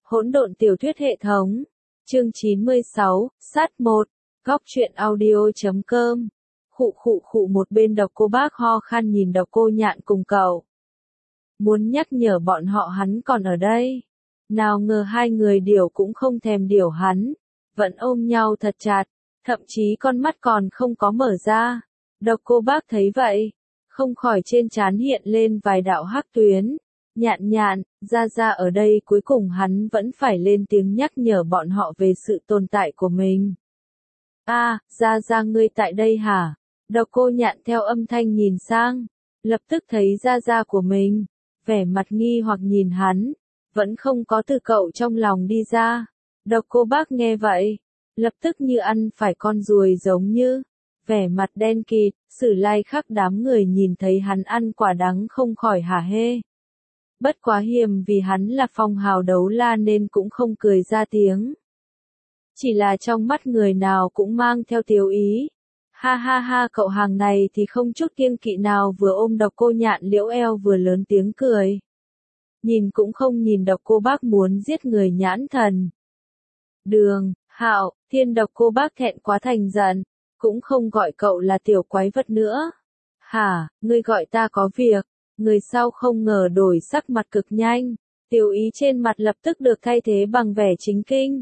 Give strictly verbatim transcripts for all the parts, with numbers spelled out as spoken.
Hỗn độn tiểu thuyết hệ thống. Chương chín mươi sáu, sát một. Góc truyện audio chấm com. Khụ khụ khụ một bên Độc Cô Bác ho khan nhìn Độc Cô Nhạn cùng cậu. Muốn nhắc nhở bọn họ hắn còn ở đây. Nào ngờ hai người điểu cũng không thèm điểu hắn. Vẫn ôm nhau thật chặt. Thậm chí con mắt còn không có mở ra. Độc Cô Bác thấy vậy. Không khỏi trên trán hiện lên vài đạo hắc tuyến. Nhạn nhạn, ra ra ở đây cuối cùng hắn vẫn phải lên tiếng nhắc nhở bọn họ về sự tồn tại của mình. A, à, ra ra ngươi tại đây hả? Độc Cô Nhạn theo âm thanh nhìn sang, lập tức thấy ra ra của mình, vẻ mặt nghi hoặc nhìn hắn, vẫn không có từ cậu trong lòng đi ra. Độc Cô Bác nghe vậy, lập tức như ăn phải con ruồi giống như, vẻ mặt đen kịt, Sử Lai Khắc đám người nhìn thấy hắn ăn quả đắng không khỏi hả hê. Bất quá hiềm vì hắn là phong hào đấu la nên cũng không cười ra tiếng. Chỉ là trong mắt người nào cũng mang theo tiếu ý. Ha ha ha, cậu hàng này thì không chút kiêng kỵ nào vừa ôm Độc Cô Nhạn liễu eo vừa lớn tiếng cười. Nhìn cũng không nhìn Độc Cô Bác muốn giết người nhãn thần. Đường, Hạo, Thiên. Độc Cô Bác thẹn quá thành giận, cũng không gọi cậu là tiểu quái vật nữa. Hả, ngươi gọi ta có việc. Người sau không ngờ đổi sắc mặt cực nhanh, tiểu ý trên mặt lập tức được thay thế bằng vẻ chính kinh.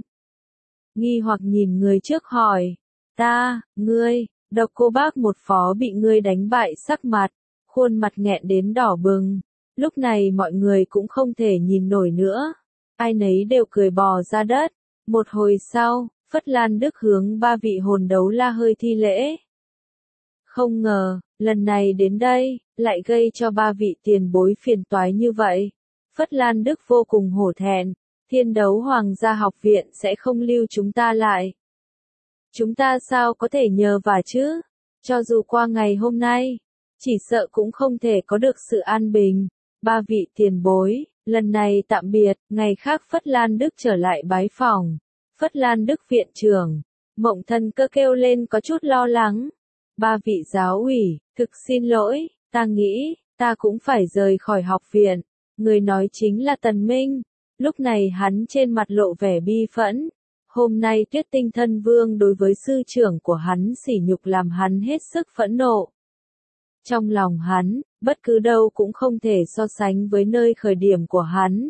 Nghi hoặc nhìn người trước hỏi, ta, ngươi, Độc Cô Bác một phó bị ngươi đánh bại sắc mặt, khuôn mặt nghẹn đến đỏ bừng. Lúc này mọi người cũng không thể nhìn nổi nữa, ai nấy đều cười bò ra đất. Một hồi sau, Phất Lan Đức hướng ba vị hồn đấu la hơi thi lễ. Không ngờ, lần này đến đây, lại gây cho ba vị tiền bối phiền toái như vậy. Phất Lan Đức vô cùng hổ thẹn, Thiên Đấu Hoàng gia học viện sẽ không lưu chúng ta lại. Chúng ta sao có thể nhờ vả chứ? Cho dù qua ngày hôm nay, chỉ sợ cũng không thể có được sự an bình. Ba vị tiền bối, lần này tạm biệt, ngày khác Phất Lan Đức trở lại bái phòng. Phất Lan Đức viện trưởng, Mộng Thần Cơ kêu lên có chút lo lắng. Ba vị giáo ủy, thực xin lỗi, ta nghĩ, ta cũng phải rời khỏi học viện. Người nói chính là Tần Minh. Lúc này hắn trên mặt lộ vẻ bi phẫn. Hôm nay Tuyết Tinh Thân Vương đối với sư trưởng của hắn sỉ nhục làm hắn hết sức phẫn nộ. Trong lòng hắn, bất cứ đâu cũng không thể so sánh với nơi khởi điểm của hắn.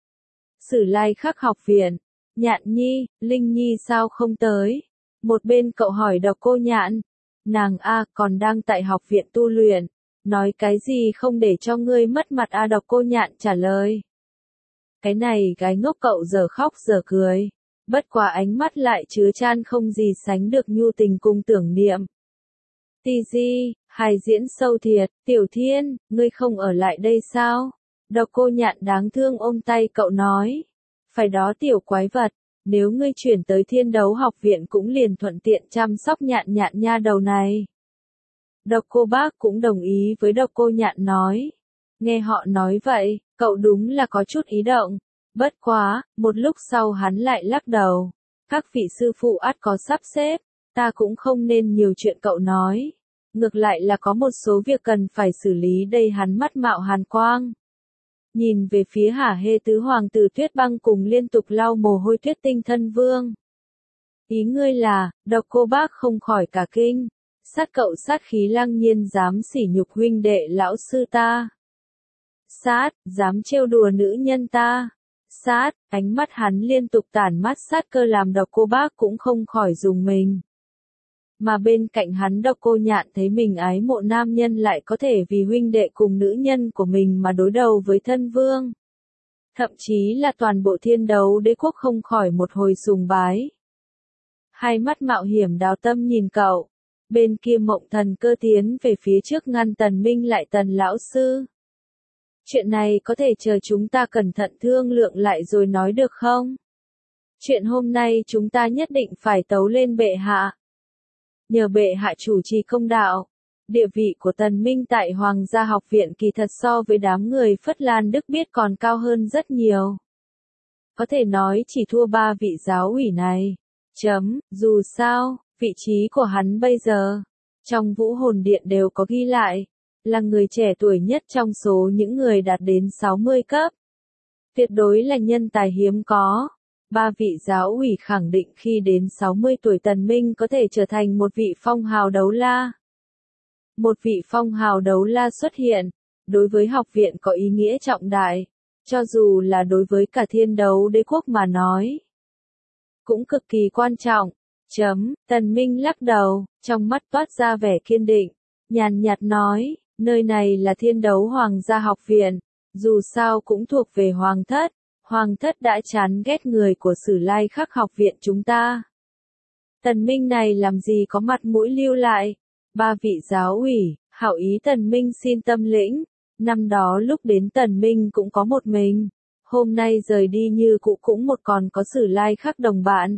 Sử Lai Khắc học viện, Nhạn Nhi, Linh Nhi sao không tới? Một bên cậu hỏi Độc Cô Nhạn. Nàng a còn đang tại học viện tu luyện, nói cái gì không để cho ngươi mất mặt a Độc Cô Nhạn trả lời. Cái này gái ngốc cậu giờ khóc giờ cười, bất quá ánh mắt lại chứa chan không gì sánh được nhu tình cùng tưởng niệm. Tì di, hài diễn sâu thiệt, Tiểu Thiên, ngươi không ở lại đây sao? Độc Cô Nhạn đáng thương ôm tay cậu nói. Phải đó tiểu quái vật. Nếu ngươi chuyển tới Thiên Đấu học viện cũng liền thuận tiện chăm sóc Nhạn Nhạn nha đầu này. Độc Cô Bác cũng đồng ý với Độc Cô Nhạn nói. Nghe họ nói vậy, cậu đúng là có chút ý động. Bất quá, một lúc sau hắn lại lắc đầu. Các vị sư phụ ắt có sắp xếp, ta cũng không nên nhiều chuyện cậu nói. Ngược lại là có một số việc cần phải xử lý đây. Hắn mắt mạo hàn quang. Nhìn về phía hả hê tứ hoàng tử Tuyết Băng cùng liên tục lau mồ hôi Tuyết Tinh Thân Vương. Ý ngươi là, Độc Cô Bác không khỏi cả kinh. Sát cậu sát khí lăng nhiên dám sỉ nhục huynh đệ lão sư ta. Sát, dám trêu đùa nữ nhân ta. Sát, ánh mắt hắn liên tục tản mát sát cơ làm Độc Cô Bác cũng không khỏi rùng mình. Mà bên cạnh hắn Độc Cô Nhạn thấy mình ái mộ nam nhân lại có thể vì huynh đệ cùng nữ nhân của mình mà đối đầu với thân vương. Thậm chí là toàn bộ Thiên Đấu đế quốc không khỏi một hồi sùng bái. Hai mắt mạo hiểm đào tâm nhìn cậu. Bên kia Mộng Thần Cơ tiến về phía trước ngăn Tần Minh lại. Tần lão sư. Chuyện này có thể chờ chúng ta cẩn thận thương lượng lại rồi nói được không? Chuyện hôm nay chúng ta nhất định phải tấu lên bệ hạ. Nhờ bệ hạ chủ trì công đạo, địa vị của Tần Minh tại Hoàng gia học viện kỳ thật so với đám người Phất Lan Đức biết còn cao hơn rất nhiều. Có thể nói chỉ thua ba vị giáo ủy này. Chấm, dù sao, vị trí của hắn bây giờ, trong Vũ Hồn Điện đều có ghi lại, là người trẻ tuổi nhất trong số những người đạt đến sáu mươi cấp. tuyệt đối là nhân tài hiếm có. Ba vị giáo ủy khẳng định khi đến sáu mươi tuổi Tần Minh có thể trở thành một vị phong hào đấu la. Một vị phong hào đấu la xuất hiện, đối với học viện có ý nghĩa trọng đại, cho dù là đối với cả thiên đấu đế quốc mà nói. Cũng cực kỳ quan trọng. Chấm, Tần Minh lắc đầu, trong mắt toát ra vẻ kiên định, nhàn nhạt nói, nơi này là thiên đấu hoàng gia học viện, dù sao cũng thuộc về hoàng thất, hoàng thất đã chán ghét người của Sử Lai Khắc học viện chúng ta. Tần Minh này làm gì có mặt mũi lưu lại, ba vị giáo ủy, hảo ý Tần Minh xin tâm lĩnh, năm đó lúc đến Tần Minh cũng có một mình, hôm nay rời đi như cũ cũng một còn có Sử Lai Khắc đồng bạn.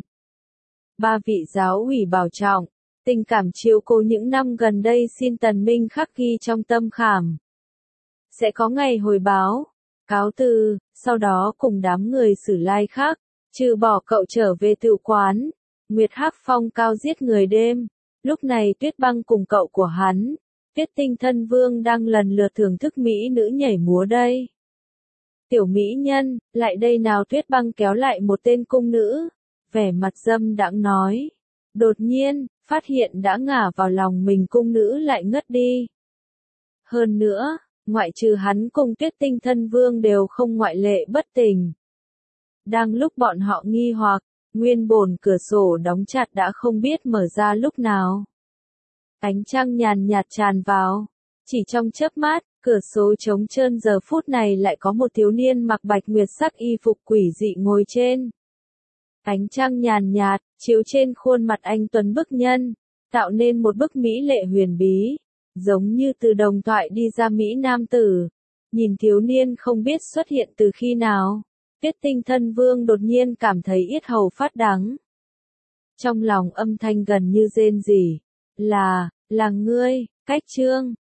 Ba vị giáo ủy bảo trọng, tình cảm chiếu cố những năm gần đây xin Tần Minh khắc ghi trong tâm khảm. Sẽ có ngày hồi báo, cáo từ, sau đó cùng đám người Sử Lai Khắc, trừ bỏ cậu trở về tự quán, Nguyệt Hắc Phong cao giết người đêm, lúc này Tuyết Băng cùng cậu của hắn, Tuyết Tinh Thân Vương đang lần lượt thưởng thức mỹ nữ nhảy múa đây. Tiểu mỹ nhân, lại đây nào. Tuyết Băng kéo lại một tên cung nữ, vẻ mặt dâm đãng nói. Đột nhiên, phát hiện đã ngả vào lòng mình cung nữ lại ngất đi. Hơn nữa, ngoại trừ hắn cùng Tuyết Tinh Thân Vương đều không ngoại lệ bất tỉnh. Đang lúc bọn họ nghi hoặc, nguyên bổn cửa sổ đóng chặt đã không biết mở ra lúc nào. Ánh trăng nhàn nhạt tràn vào, chỉ trong chớp mắt, cửa sổ trống trơn giờ phút này lại có một thiếu niên mặc bạch nguyệt sắc y phục quỷ dị ngồi trên. Ánh trăng nhàn nhạt, chiếu trên khuôn mặt anh tuấn bức nhân, tạo nên một bức mỹ lệ huyền bí, giống như từ đồng thoại đi ra mỹ nam tử. Nhìn thiếu niên không biết xuất hiện từ khi nào, Tuyết Tinh Thân Vương đột nhiên cảm thấy yết hầu phát đắng. Trong lòng âm thanh gần như rên rỉ, là, là ngươi, Cách Trương.